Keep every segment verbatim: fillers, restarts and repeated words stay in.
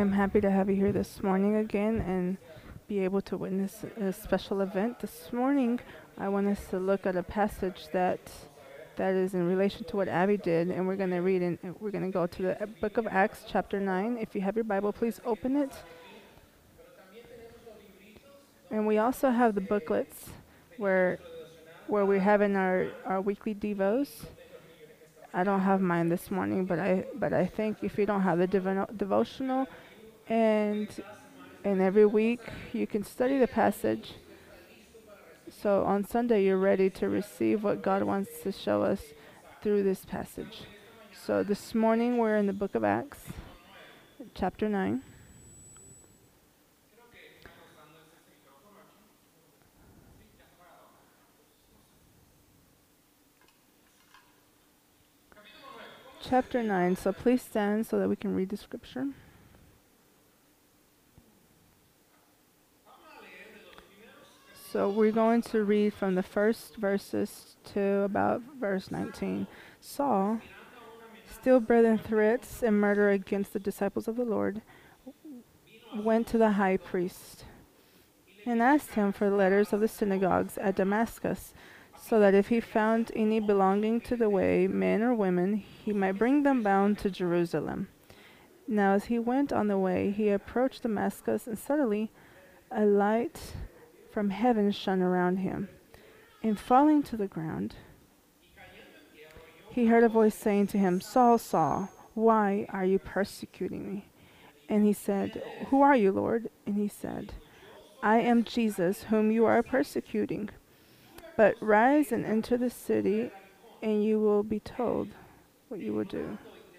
I'm happy to have you here this morning again and be able to witness a special event. This morning, I want us to look at a passage that that is in relation to what Abby did, and we're going to read and we're going to go to the book of Acts, chapter nine. If you have your Bible, please open it. And we also have the booklets where where we're having our, our weekly devos. I don't have mine this morning, but I but I think if you don't have the devo- devotional, and and every week you can study the passage. So on Sunday you're ready to receive what God wants to show us through this passage. So this morning we're in the book of Acts, chapter nine. Chapter nine. So please stand so that we can read the scripture. So we're going to read from the first verses to about verse nineteen. Saul, still breathing threats and murder against the disciples of the Lord, went to the high priest and asked him for letters of the synagogues at Damascus, so that if he found any belonging to the way, men or women, he might bring them bound to Jerusalem. Now as he went on the way, he approached Damascus, and suddenly a light from heaven shone around him. And falling to the ground, he heard a voice saying to him, Saul, Saul, why are you persecuting me? And he said, Who are you, Lord? And he said, I am Jesus, whom you are persecuting. But rise and enter the city, and you will be told what you will do.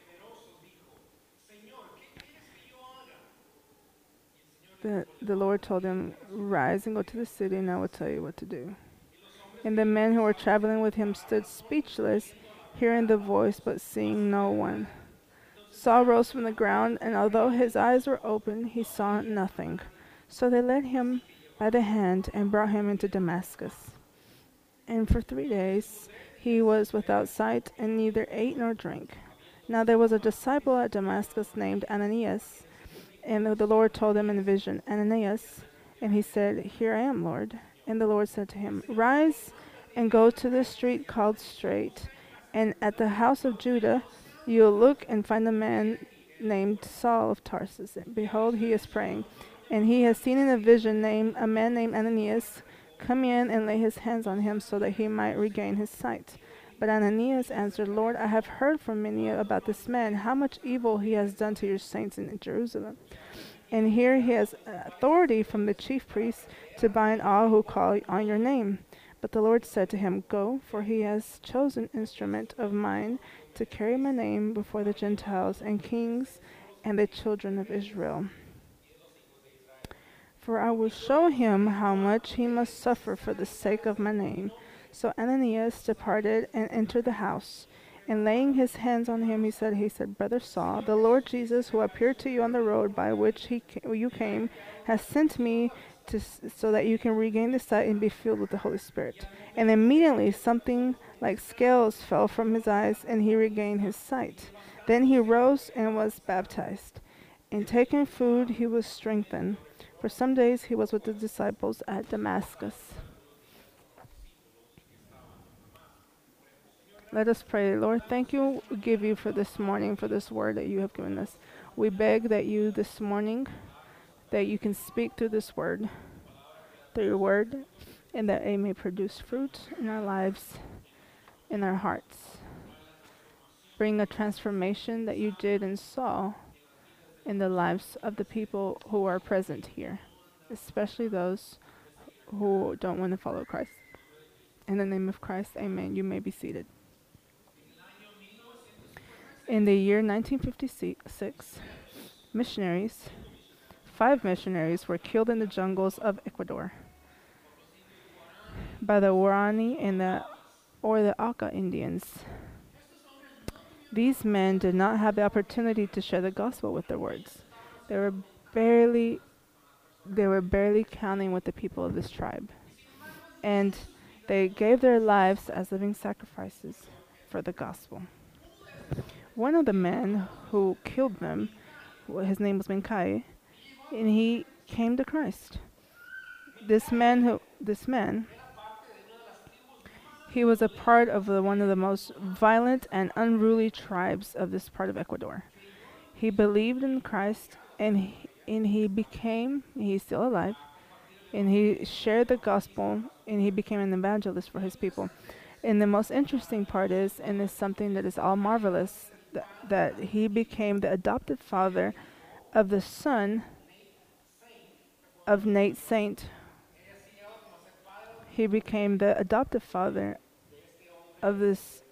The, the Lord told him, Rise and go to the city, and I will tell you what to do. And the men who were traveling with him stood speechless, hearing the voice, but seeing no one. Saul rose from the ground, and although his eyes were open, he saw nothing. So they led him by the hand and brought him into Damascus. And for three days he was without sight, and neither ate nor drank. Now there was a disciple at Damascus named Ananias, and the Lord told him in a vision, Ananias. And he said, Here I am, Lord. And the Lord said to him, Rise and go to the street called Straight, and at the house of Judah you will look and find a man named Saul of Tarsus. And behold, he is praying, and he has seen in a vision named a man named Ananias come in and lay his hands on him so that he might regain his sight. But Ananias answered, Lord, I have heard from many about this man, how much evil he has done to your saints in Jerusalem. And here he has authority from the chief priests to bind all who call on your name. But the Lord said to him, Go, for he has chosen instrument of mine to carry my name before the Gentiles and kings and the children of Israel. For I will show him how much he must suffer for the sake of my name. So Ananias departed and entered the house. And laying his hands on him, he said, he said, Brother Saul, the Lord Jesus, who appeared to you on the road by which he ca- you came, has sent me to s- so that you can regain the sight and be filled with the Holy Spirit. And immediately something like scales fell from his eyes, and he regained his sight. Then he rose and was baptized. And taking food, he was strengthened. For some days he was with the disciples at Damascus. Let us pray. Lord, thank you, we give you for this morning, for this word that you have given us. We beg that you this morning, that you can speak through this word, through your word, and that it may produce fruit in our lives, in our hearts. Bring a transformation that you did and saw in the lives of the people who are present here, especially those who don't want to follow Christ. In the name of Christ, amen. You may be seated. In the year nineteen fifty-six, missionaries, five missionaries were killed in the jungles of Ecuador by the Guarani and the or the Auca Indians. These men did not have the opportunity to share the gospel with their words. They were barely they were barely counting with the people of this tribe. And they gave their lives as living sacrifices for the gospel. One of the men who killed them Well, his name was Minkai, and he came to Christ. This man, who this man, he was a part of the, one of the most violent and unruly tribes of this part of Ecuador. He believed in Christ, and he, and he became, he's still alive, and he shared the gospel, and he became an evangelist for his people. And the most interesting part is, and it's something that is all marvelous, that, that he became the adopted father of the son of Nate Saint. He became the adopted father of this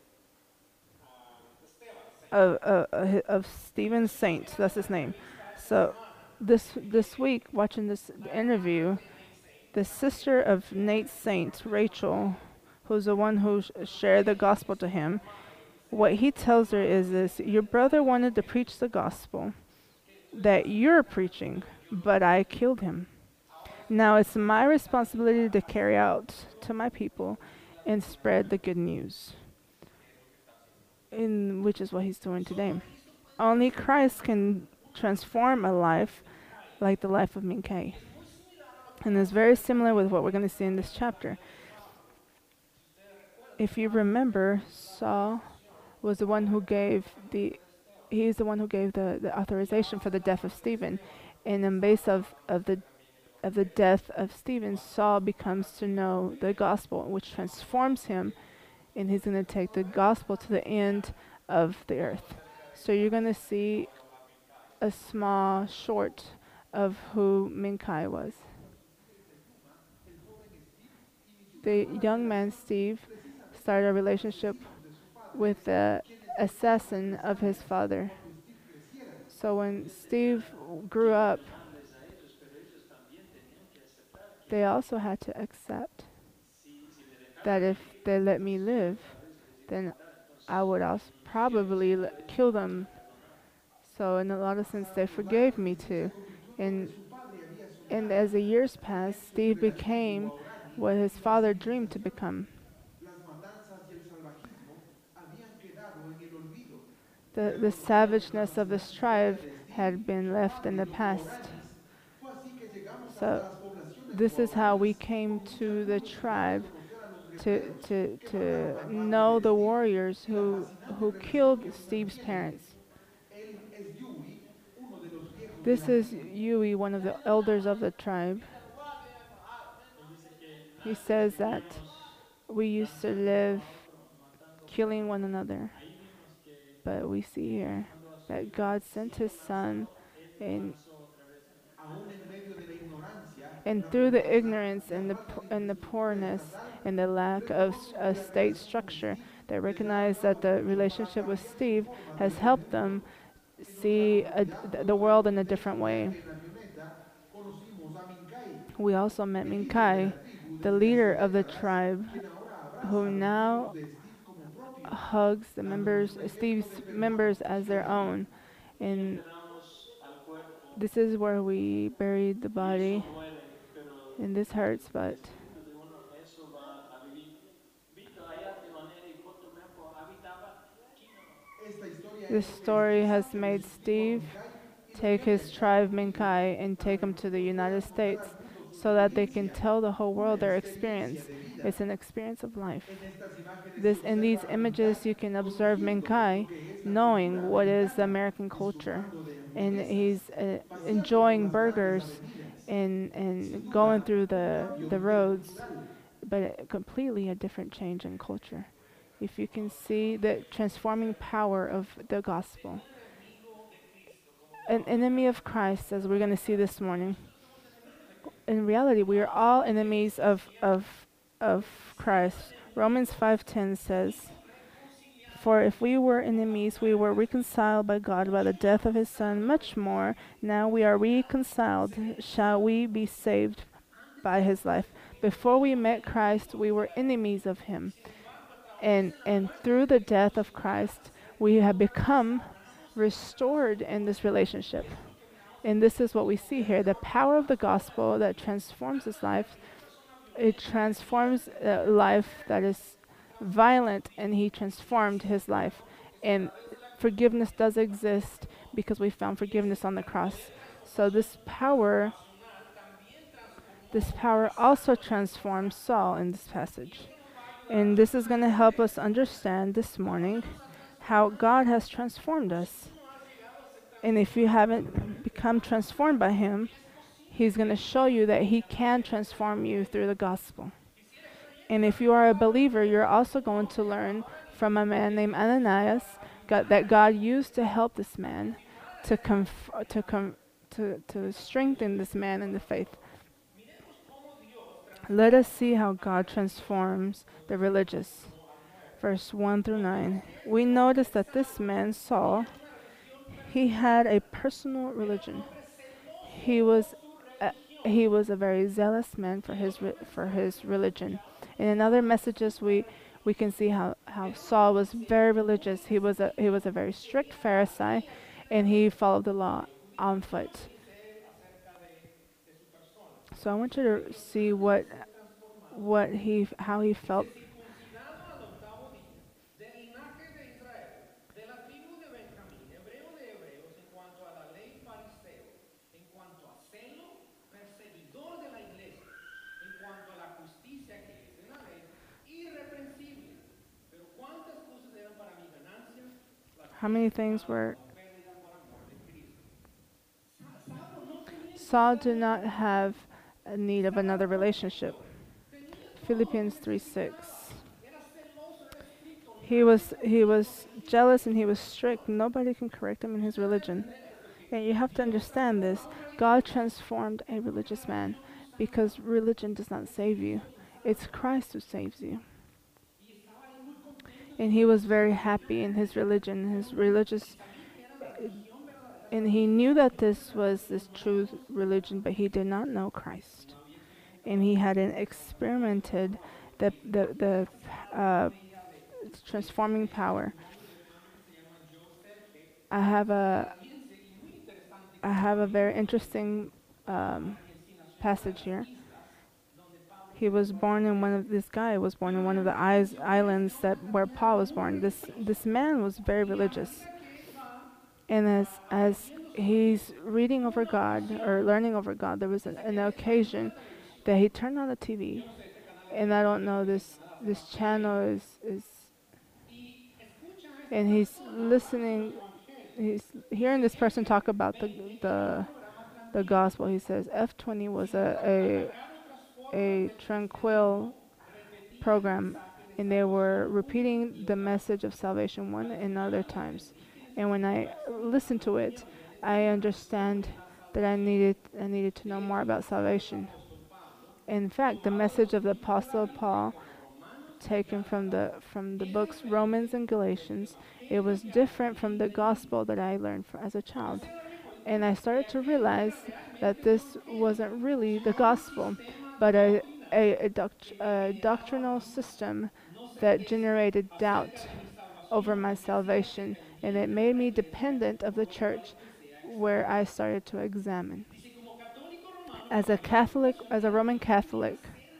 of uh, uh, of Stephen Saint. That's his name. So this this week, watching this interview, the sister of Nate Saint, Rachel, who's the one who sh- shared the gospel to him, what he tells her is this: your brother wanted to preach the gospel that you're preaching, but I killed him. Now it's my responsibility to carry out to my people and spread the good news. In which is what he's doing today. Only Christ can transform a life like the life of Minkai. And it's very similar with what we're going to see in this chapter. If you remember, Saul was the one who gave the he's the one who gave the, the authorization for the death of Stephen. And in base of, of the of the death of Stephen, Saul becomes to know the gospel, which transforms him, and he's going to take the gospel to the end of the earth. So you're going to see a small short of who Minkai was. The young man Steve started a relationship with the assassin of his father. So when Steve grew up, they also had to accept that if they let me live, then I would also probably l- kill them. So in a lot of sense, they forgave me too. And and as the years passed, Steve became what his father dreamed to become. The the savageness of this tribe had been left in the past. So this is how we came to the tribe, to to to know the warriors who who killed Steve's parents. This is Yui, one of the elders of the tribe. He says that we used to live killing one another, but we see here that God sent His Son, and and through the ignorance and the po- and the poorness and the lack of s- a state structure, they recognize that the relationship with Steve has helped them see a, th- the world in a different way. We also met Minkai, the leader of the tribe, who now hugs the members, Steve's members, as their own. And this is where we buried the body. And this hurts, but this story has made Steve take his tribe Minkai and take them to the United States so that they can tell the whole world their experience. It's an experience of life. This in these images you can observe Minkai knowing what is the American culture, and he's uh, enjoying burgers and and going through the the roads, but a completely a different change in culture. If you can see the transforming power of the gospel. An enemy of Christ, as we're going to see this morning. In reality, we are all enemies of of of Christ. Romans five ten says, "For if we were enemies, we were reconciled by God by the death of His Son. Much more, now we are reconciled, shall we be saved by His life." Before we met Christ, we were enemies of Him, and and through the death of Christ, we have become restored in this relationship. And this is what we see here, the power of the gospel that transforms his life. It transforms a life that is violent, and he transformed his life. And forgiveness does exist because we found forgiveness on the cross. So this power, this power also transforms Saul in this passage. And this is going to help us understand this morning how God has transformed us. And if you haven't become transformed by Him, He's going to show you that He can transform you through the gospel. And if you are a believer, you're also going to learn from a man named Ananias God, that God used to help this man to conf- to com- to to strengthen this man in the faith. Let us see how God transforms the religious. Verse one through nine. We notice that this man, Saul, he had a personal religion. He was a, he was a very zealous man for his re- for his religion. And in other messages, we we can see how, how Saul was very religious. He was a he was a very strict Pharisee, and he followed the law on foot. So I want you to see what what he how he felt. How many things were Saul did not have a need of another relationship. Philippians three six. He was he was jealous and he was strict. Nobody can correct him in his religion. And you have to understand this. God transformed a religious man because religion does not save you. It's Christ who saves you. And he was very happy in his religion, his religious, and he knew that this was this true religion, but he did not know Christ. And he hadn't experimented the the the uh, transforming power. I have a I have a very interesting um, passage here. He was born in one of this guy was born in one of the is- islands that where Paul was born. This this man was very religious, and as as he's reading over God or learning over God, there was an, an occasion that he turned on the T V, and I don't know this this channel is is, and he's listening, he's hearing this person talk about the the the gospel. He says F twenty was a a a tranquil program, and they were repeating the message of salvation one and other times. And when I listen to it, I understand that I needed I needed to know more about salvation. In fact, the message of the Apostle Paul, taken from the from the books Romans and Galatians, it was different from the gospel that I learned for, as a child. And I started to realize that this wasn't really the gospel, but a, a, a, doct- a doctrinal system that generated doubt over my salvation, and it made me dependent of the church, where I started to examine. As a Catholic, as a Roman Catholic,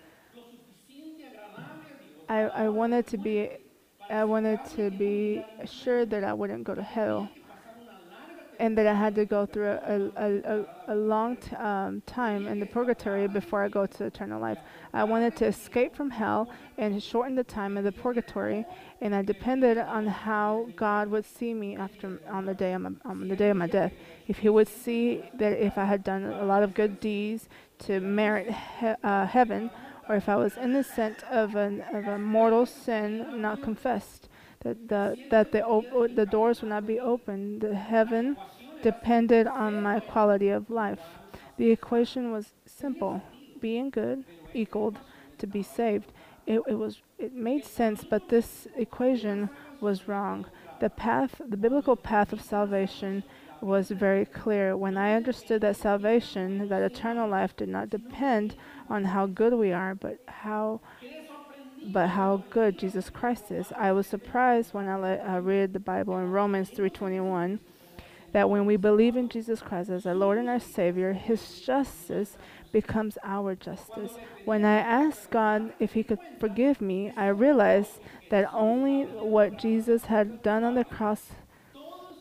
I, I wanted to be I wanted to be assured that I wouldn't go to hell, and that I had to go through a, a, a, a long t- um, time in the purgatory before I go to eternal life. I wanted to escape from hell and shorten the time in the purgatory, and I depended on how God would see me after on the day of my, on the day of my death. If He would see that if I had done a lot of good deeds to merit he- uh, heaven, or if I was innocent of an of a mortal sin not confessed, that the that the op- the doors would not be open. The heaven depended on my quality of life. The equation was simple: being good equaled to be saved. It, it was it made sense, but this equation was wrong. The path, the biblical path of salvation, was very clear. When I understood that salvation, that eternal life, did not depend on how good we are, but how but how good Jesus Christ is. I was surprised when I le- uh, read the Bible in Romans three twenty-one that when we believe in Jesus Christ as our Lord and our Savior, His justice becomes our justice. When I asked God if He could forgive me, I realized that only what Jesus had done on the cross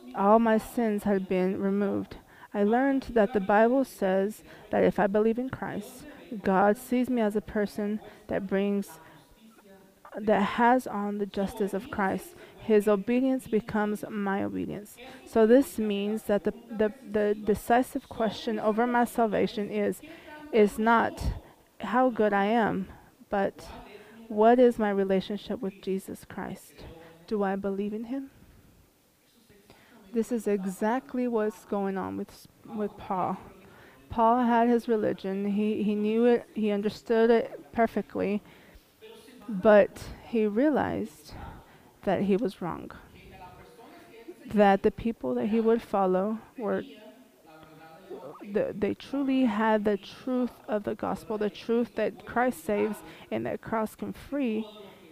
All my sins had been removed. I learned that the Bible says that if I believe in Christ, God sees me as a person that brings that has on the justice of Christ. His obedience becomes my obedience. So this means that the, the, the decisive question over my salvation is is not how good I am, but what is my relationship with Jesus Christ? Do I believe in him? This is exactly what's going on with with Paul. Paul had his religion. He he knew it. He understood it perfectly, but he realized that he was wrong. That the people that he would follow were the, they truly had the truth of the gospel, the truth that Christ saves and that Christ can free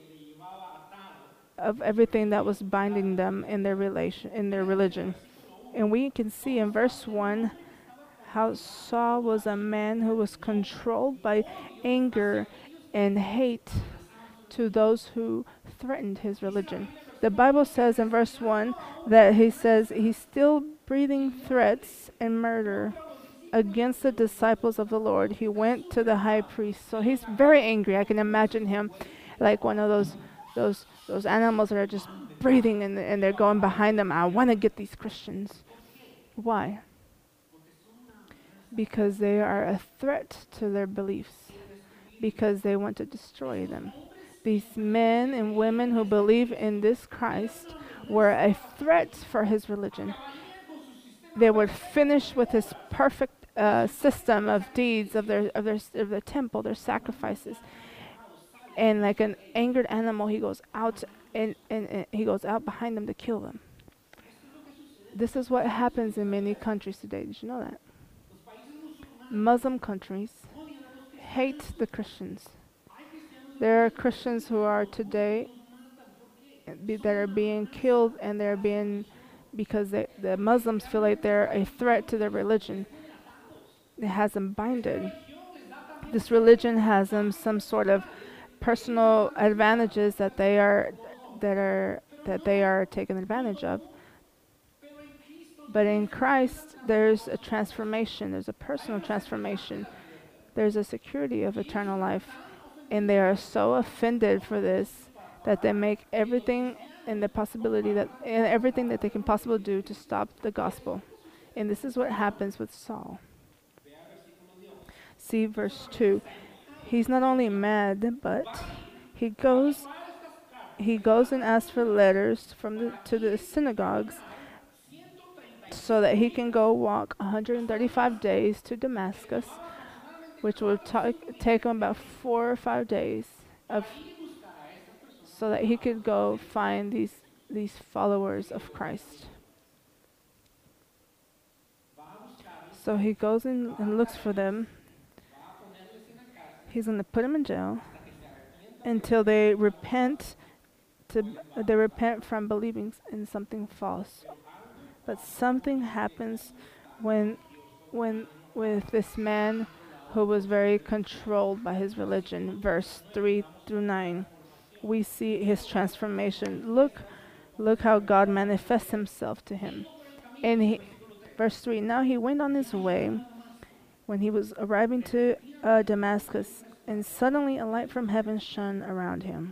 of everything that was binding them in their relation in their religion. And we can see in verse one how Saul was a man who was controlled by anger and hate to those who threatened his religion. The Bible says in verse one that he says he's still breathing threats and murder against the disciples of the Lord. He went to the high priest. So he's very angry. I can imagine him like one of those those those animals that are just breathing and, and they're going behind them. I want to get these Christians. Why? Because they are a threat to their beliefs. Because they want to destroy them. These men and women who believe in this Christ were a threat for his religion. They would finish with his perfect uh, system of deeds of their of their of their temple, their sacrifices. And like an angered animal, he goes out and, and, and he goes out behind them to kill them. This is what happens in many countries today. Did you know that? Muslim countries hate the Christians. There are Christians who are today be, that are being killed, and they're being because they, the Muslims feel like they're a threat to their religion. It has them binded. This religion has them some sort of personal advantages that they are that are that they are taken advantage of. But in Christ, there's a transformation. There's a personal transformation. There's a security of eternal life. And they are so offended for this that they make everything and the possibility that and everything that they can possibly do to stop the gospel. And this is what happens with Saul. See verse two. He's not only mad, but he goes he goes and asks for letters from the to the synagogues so that he can go walk one hundred thirty-five days to Damascus, which will ta- take him about four or five days of so that he could go find these these followers of Christ. So he goes in and looks for them. He's going to put them in jail until they repent to they repent from believing in something false. But something happens when when with this man who was very controlled by his religion. Verse three through nine. We see his transformation. Look look how God manifests himself to him. And he, verse three, now he went on his way when he was arriving to uh, Damascus, and suddenly a light from heaven shone around him.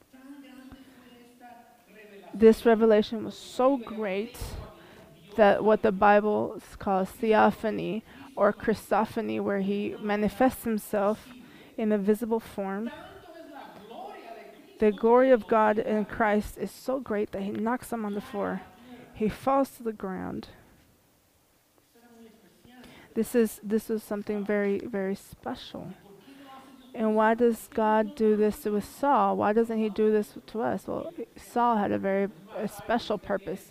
This revelation was so great that what the Bible calls theophany or Christophany, where he manifests himself in a visible form. The glory of God in Christ is so great that he knocks him on the floor. He falls to the ground. This is this is something very, very special. And why does God do this with Saul? Why doesn't he do this to us? Well, Saul had a very a special purpose.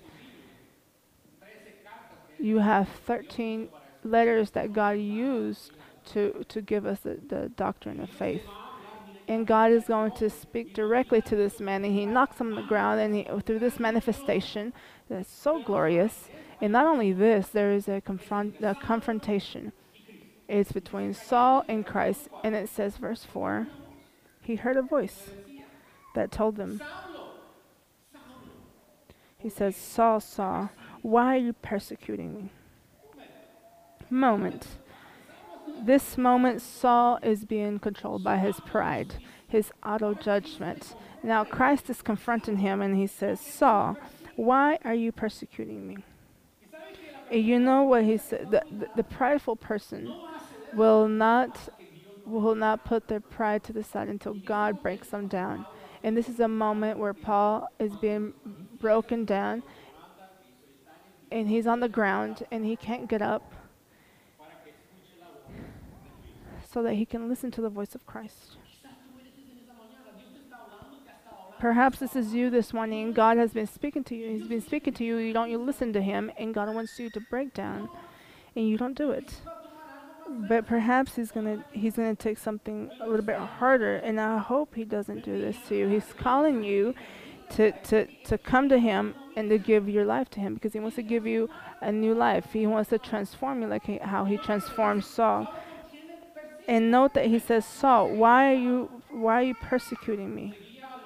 You have thirteen letters that God used to, to give us the, the doctrine of faith. And God is going to speak directly to this man, and he knocks him on the ground, and he, through this manifestation that's so glorious. And not only this, there is a, confront, a confrontation. It's between Saul and Christ, and it says, verse four, he heard a voice that told him. He says, Saul, Saul, Why are you persecuting me? Moment. This moment, Saul is being controlled by his pride, his auto judgment. Now, Christ is confronting him and he says, Saul, why are you persecuting me? And you know what he said? The, the, the prideful person will not will not put their pride to the side until God breaks them down. And this is a moment where Paul is being broken down and he's on the ground and he can't get up so that he can listen to the voice of Christ. Perhaps this is you this morning. God has been speaking to you. He's been speaking to you. You don't you listen to him, and God wants you to break down, and you don't do it. But perhaps he's gonna he's gonna take something a little bit harder, and I hope he doesn't do this to you. He's calling you to to to come to him and to give your life to him because he wants to give you a new life. He wants to transform you like he, how he transformed Saul. And note that he says, Saul, why are you why are you persecuting me?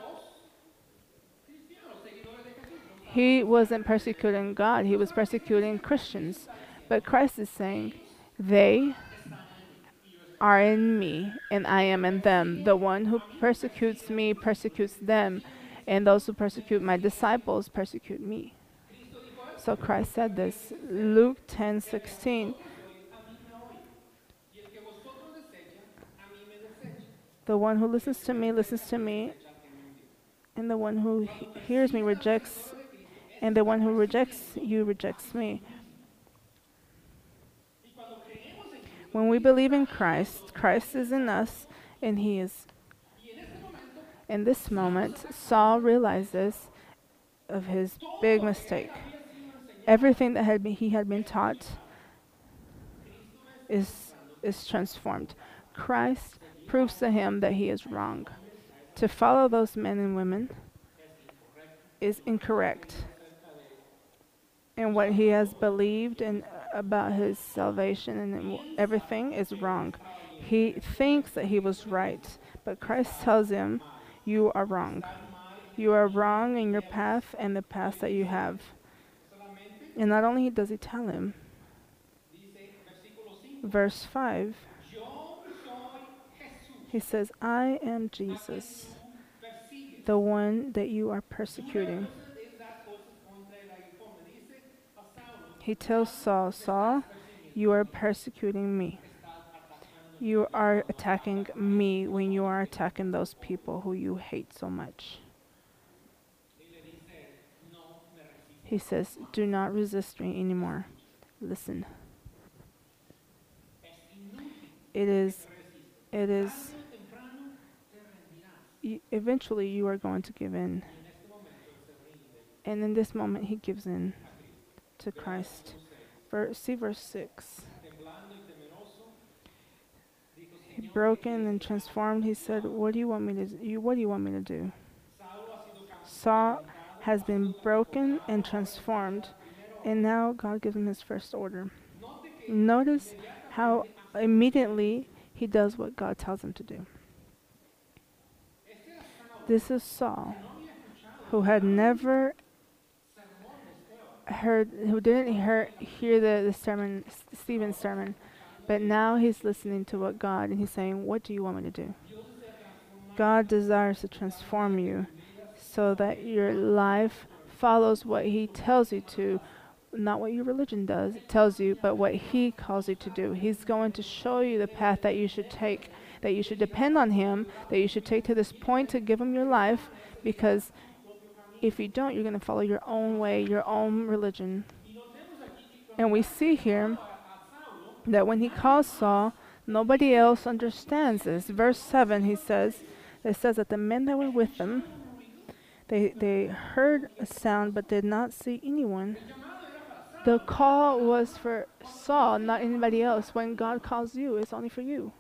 He wasn't persecuting God, he was persecuting Christians. But Christ is saying, they are in me, and I am in them. The one who persecutes me persecutes them, and those who persecute my disciples persecute me. So Christ said this, Luke ten sixteen. The one who listens to me listens to me, and the one who he- hears me rejects, and the one who rejects you rejects me. When we believe in Christ, Christ is in us, and he is. In this moment, Saul realizes of his big mistake. Everything that had been, he had been taught is is transformed. Christ proves to him that he is wrong. To follow those men and women is incorrect. And what he has believed and about his salvation and everything is wrong. He thinks that he was right, but Christ tells him, you are wrong. You are wrong in your path and the path that you have. And not only does he tell him, verse five, he says, I am Jesus, the one that you are persecuting. He tells Saul, Saul, you are persecuting me. You are attacking me when you are attacking those people who you hate so much. He says, do not resist me anymore. Listen. It is, it is, y- eventually you are going to give in. And in this moment he gives in to Christ. Verse, see verse six. He broken and transformed, he said, what do you want me to do? You, what do you want me to do? Saul has been broken and transformed, and now God gives him his first order. Notice how immediately he does what God tells him to do. This is Saul, who had never heard, who didn't hear, hear the, the sermon, Stephen's sermon, but now he's listening to what God, and he's saying, what do you want me to do? God desires to transform you so that your life follows what he tells you to, not what your religion does, it tells you, but what he calls you to do. He's going to show you the path that you should take, that you should depend on him, that you should take to this point to give him your life, because if you don't, you're going to follow your own way, your own religion. And we see here that when he calls Saul, nobody else understands this. Verse seven, he says, it says that the men that were with them, they, they heard a sound but did not see anyone. The call was for Saul, not anybody else. When God calls you, it's only for you.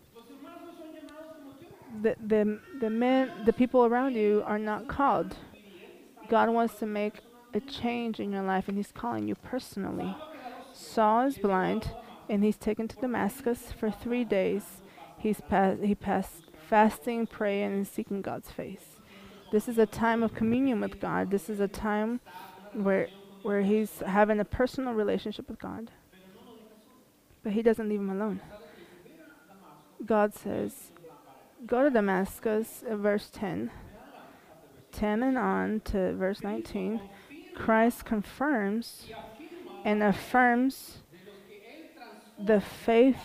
The, the, the men, the people around you are not called. God wants to make a change in your life, and he's calling you personally. Saul is blind, and he's taken to Damascus for three days. He's passed, he passed fasting, praying, and seeking God's face. This is a time of communion with God. This is a time where where he's having a personal relationship with God. But he doesn't leave him alone. God says, go to Damascus, uh, verse ten. ten and on to verse nineteen. Christ confirms and affirms the faith.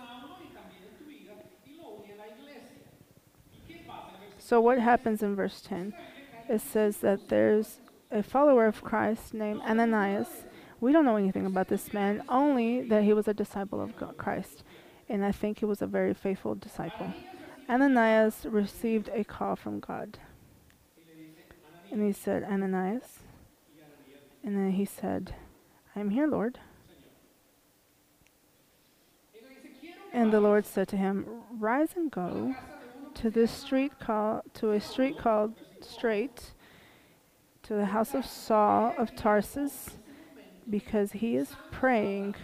So what happens in verse ten? It says that there's a follower of Christ named Ananias. We don't know anything about this man, only that he was a disciple of God, Christ. And I think he was a very faithful disciple. Ananias received a call from God. And he said, Ananias. And then he said, I'm here, Lord. And the Lord said to him, rise and go to this street called to a street called Straight, to the house of Saul of Tarsus, because he is praying.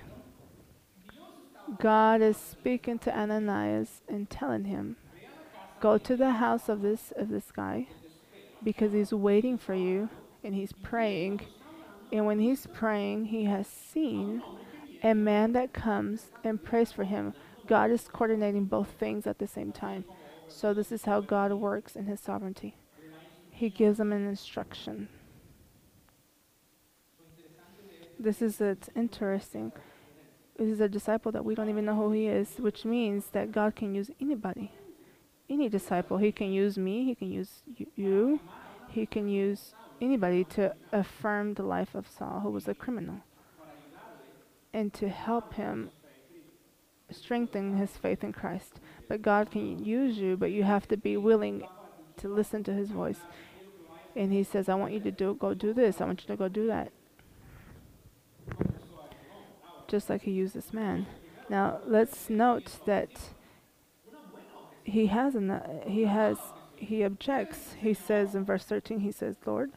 God is speaking to Ananias and telling him, go to the house of this of this guy, because he's waiting for you and he's praying. And when he's praying, he has seen a man that comes and prays for him. God is coordinating both things at the same time. So this is how God works in his sovereignty. He gives him an instruction. This is it's interesting. This is a disciple that we don't even know who he is, which means that God can use anybody. Any disciple. He can use me, he can use y- you, he can use anybody to affirm the life of Saul, who was a criminal, and to help him strengthen his faith in Christ. But God can use you, but you have to be willing to listen to his voice. And he says, I want you to do go do this, I want you to go do that. Just like he used this man. Now let's note that he has an, uh, he has he objects. He says in verse thirteen, he says, Lord,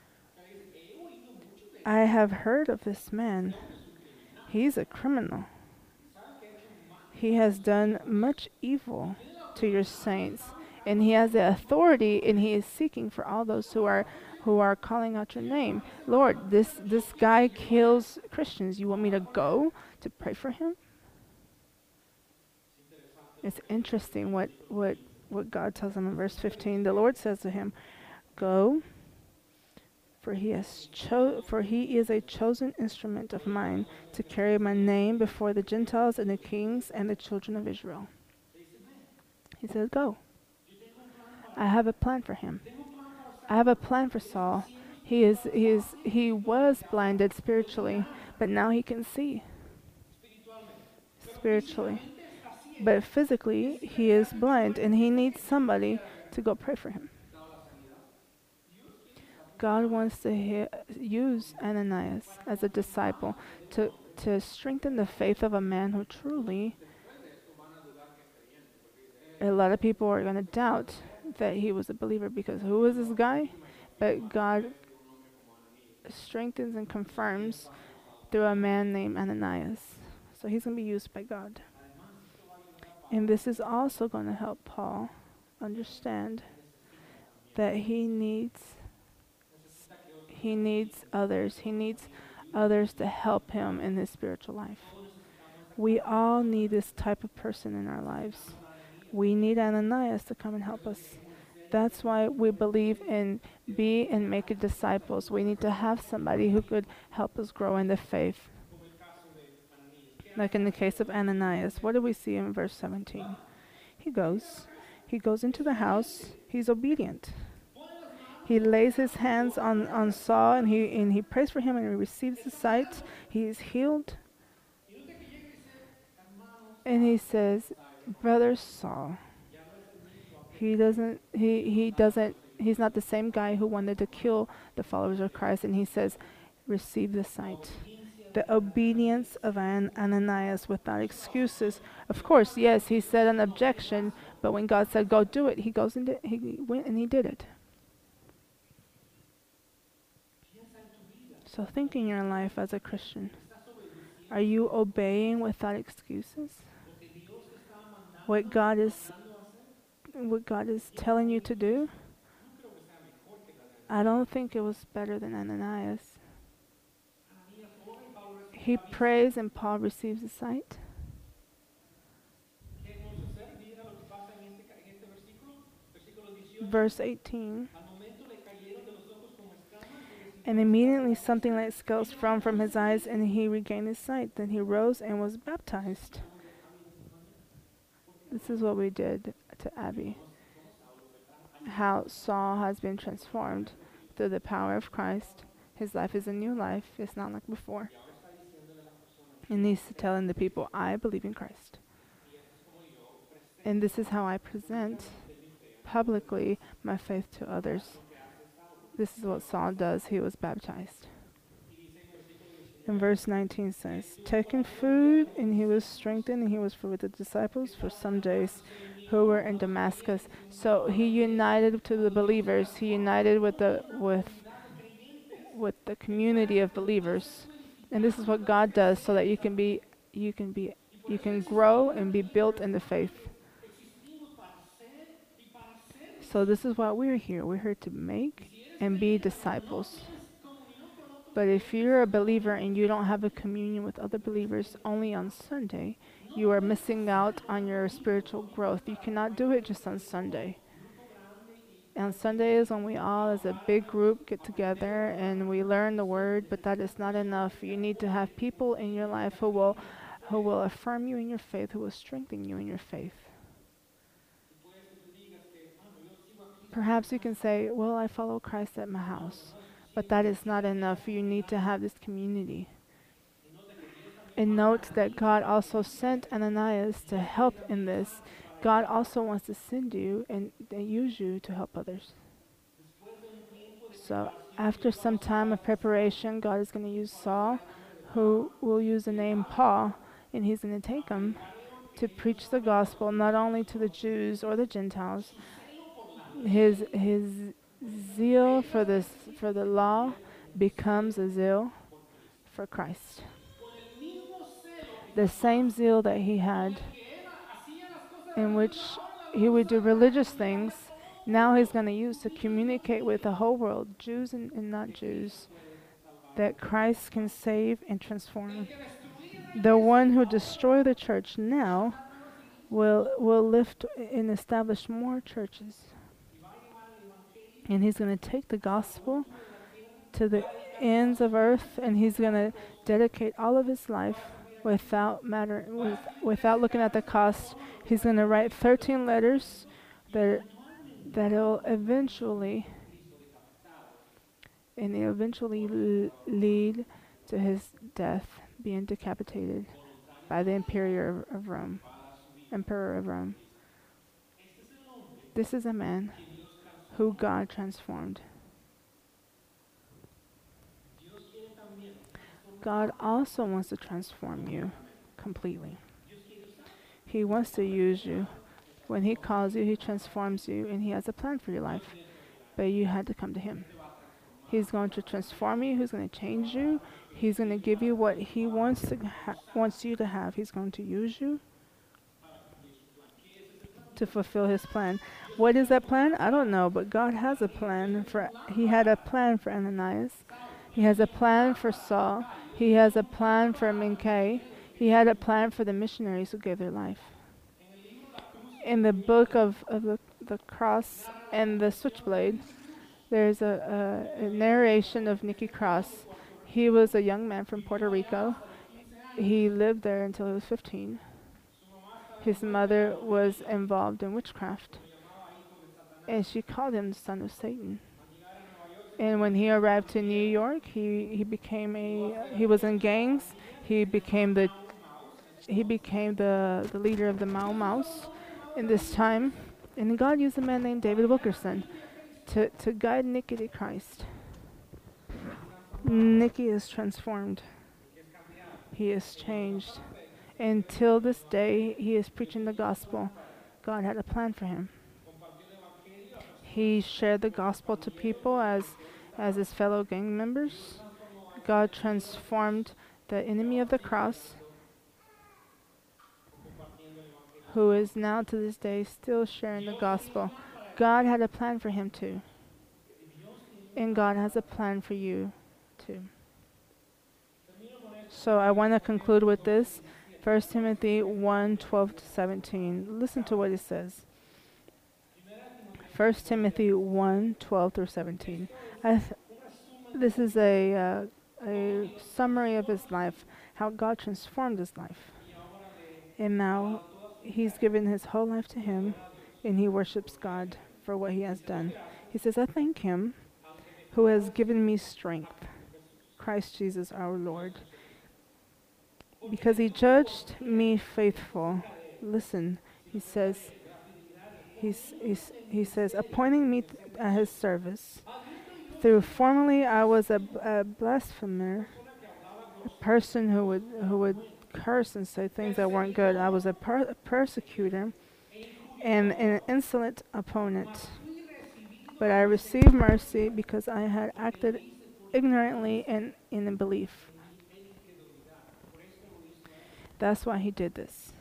I have heard of this man. He's a criminal. He has done much evil to your saints, and he has the authority, and he is seeking for all those who are who are calling out your name. Lord, this this guy kills Christians. You want me to go to pray for him? It's interesting what what what God tells him in verse fifteen. The Lord says to him, go, for he has cho- for he is a chosen instrument of mine to carry my name before the Gentiles and the kings and the children of Israel. He says, go. I have a plan for him. I have a plan for Saul. He is he is he was blinded spiritually, but now he can see spiritually. But physically he is blind, and he needs somebody to go pray for him. God wants to he- use Ananias as a disciple to, to strengthen the faith of a man who truly, a lot of people are going to doubt that he was a believer, because who is this guy? But God strengthens and confirms through a man named Ananias. So he's going to be used by God. And this is also going to help Paul understand that he needs He needs others. He needs others to help him in his spiritual life. We all need this type of person in our lives. We need Ananias to come and help us. That's why we believe in be and make it disciples. We need to have somebody who could help us grow in the faith. Like in the case of Ananias, what do we see in verse seventeen? He goes. He goes into the house. He's obedient. He lays his hands on, on Saul, and he and he prays for him, and he receives the sight. He is healed. And he says, Brother Saul. He doesn't he, he doesn't he's not the same guy who wanted to kill the followers of Christ, and he says, receive the sight. The obedience of An- Ananias without excuses. Of course, yes, he said an objection, but when God said go do it, he goes and did, he went and he did it. So think in your life as a Christian. Are you obeying without excuses? What God is what God is telling you to do? I don't think it was better than Ananias. He prays and Paul receives the sight. Verse eighteen. And immediately something like scales fell from his eyes, and he regained his sight. Then he rose and was baptized. This is what we did to Abby. How Saul has been transformed through the power of Christ. His life is a new life. It's not like before. And he's telling the people, I believe in Christ. And this is how I present publicly my faith to others. This is what Saul does. He was baptized. And verse nineteen says, taking food, and he was strengthened, and he was with the disciples for some days who were in Damascus. So he united to the believers. He united with the with with the community of believers. And this is what God does so that you can be you can be you can grow and be built in the faith. So this is why we're here. We're here to make and be disciples. But if you're a believer and you don't have a communion with other believers only on Sunday, you are missing out on your spiritual growth. You cannot do it just on Sunday. And Sunday is when we all as a big group get together and we learn the word, but that is not enough. You need to have people in your life who will who will affirm you in your faith, who will strengthen you in your faith. Perhaps you can say, well, I follow Christ at my house. But that is not enough. You need to have this community. And note that God also sent Ananias to help in this. God also wants to send you and, and use you to help others. So after some time of preparation, God is going to use Saul, who will use the name Paul, and he's going to take him to preach the gospel not only to the Jews or the Gentiles. His his zeal for this for the law becomes a zeal for Christ. The same zeal that he had, in which he would do religious things, now he's going to use to communicate with the whole world, Jews and, and not Jews, that Christ can save and transform. The one who destroyed the church now will will lift and establish more churches. And he's going to take the gospel to the ends of earth, and he's going to dedicate all of his life without matter, with, without looking at the cost. He's going to write thirteen letters that that will eventually, and they eventually l- lead to his death, being decapitated by the Emperor of Rome, Emperor of Rome. This is a man who God transformed. God also wants to transform you completely. He wants to use you. When he calls you, he transforms you, and he has a plan for your life. But you had to come to him. He's going to transform you. He's going to change you. He's going to give you what he wants to ha- wants you to have. He's going to use you to fulfill his plan. What is that plan? I don't know, but God has a plan for, he had a plan for Ananias. He has a plan for Saul. He has a plan for Minke. He had a plan for the missionaries who gave their life. In the book of, of the, the cross and the switchblade, there's a, a, a narration of Nicky Cross. He was a young man from Puerto Rico. He lived there until he was fifteen. His mother was involved in witchcraft, and she called him the son of Satan. And when he arrived to New York, he, he became a uh, he was in gangs. He became the he became the, the leader of the Mau Maus in this time. And God used a man named David Wilkerson to, to guide Nicky to Christ. Nicky is transformed. He is changed. Until this day, he is preaching the gospel. God had a plan for him. He shared the gospel to people as, as his fellow gang members. God transformed the enemy of the cross, who is now to this day still sharing the gospel. God had a plan for him too. And God has a plan for you too. So I want to conclude with this. First Timothy one twelve to seventeen. Listen to what it says. First Timothy one twelve through seventeen. I th- this is a uh, a summary of his life, how God transformed his life. And now he's given his whole life to him, and he worships God for what he has done. He says, I thank him who has given me strength, Christ Jesus our Lord, because he judged me faithful. Listen, he says, he's, he's, he says, appointing me th- at his service. Through formerly I was a, a blasphemer, a person who would who would curse and say things that weren't good. I was a, per- a persecutor and an insolent opponent. But I received mercy because I had acted ignorantly and in unbelief. That's why he did this.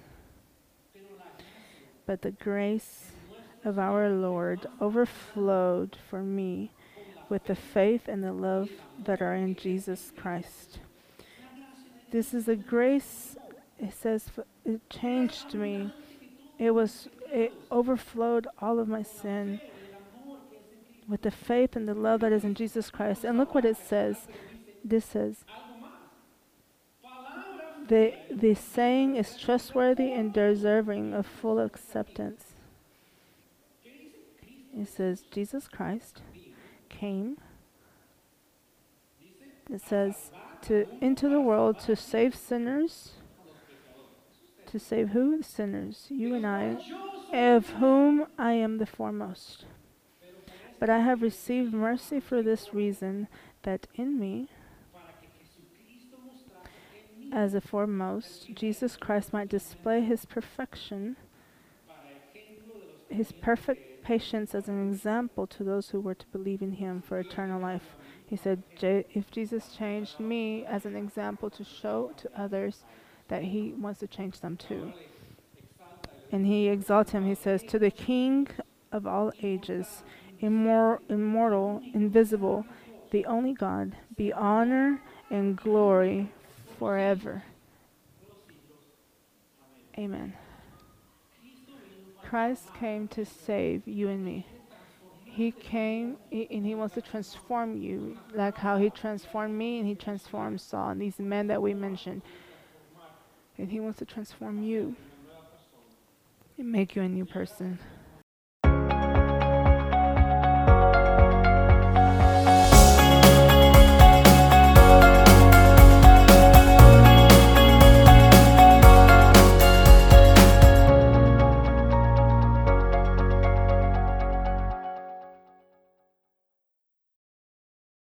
But the grace of our Lord overflowed for me with the faith and the love that are in Jesus Christ. This is a grace, it says, it changed me. It was, it overflowed all of my sin with the faith and the love that is in Jesus Christ. And look what it says. This says, the, the saying is trustworthy and deserving of full acceptance. It says, Jesus Christ came, it says, to into the world to save sinners. To save who? Sinners. You and I, of whom I am the foremost. But I have received mercy for this reason, that in me, as a foremost, Jesus Christ might display his perfection, his perfect patience as an example to those who were to believe in him for eternal life. He said, if Jesus changed me as an example to show to others that he wants to change them too. And he exalts him, he says, to the King of all ages, immor- immortal, invisible, the only God, be honor and glory forever. Amen. Christ came to save you and me. He came and he wants to transform you, like how he transformed me and he transformed Saul and these men that we mentioned. And he wants to transform you and make you a new person.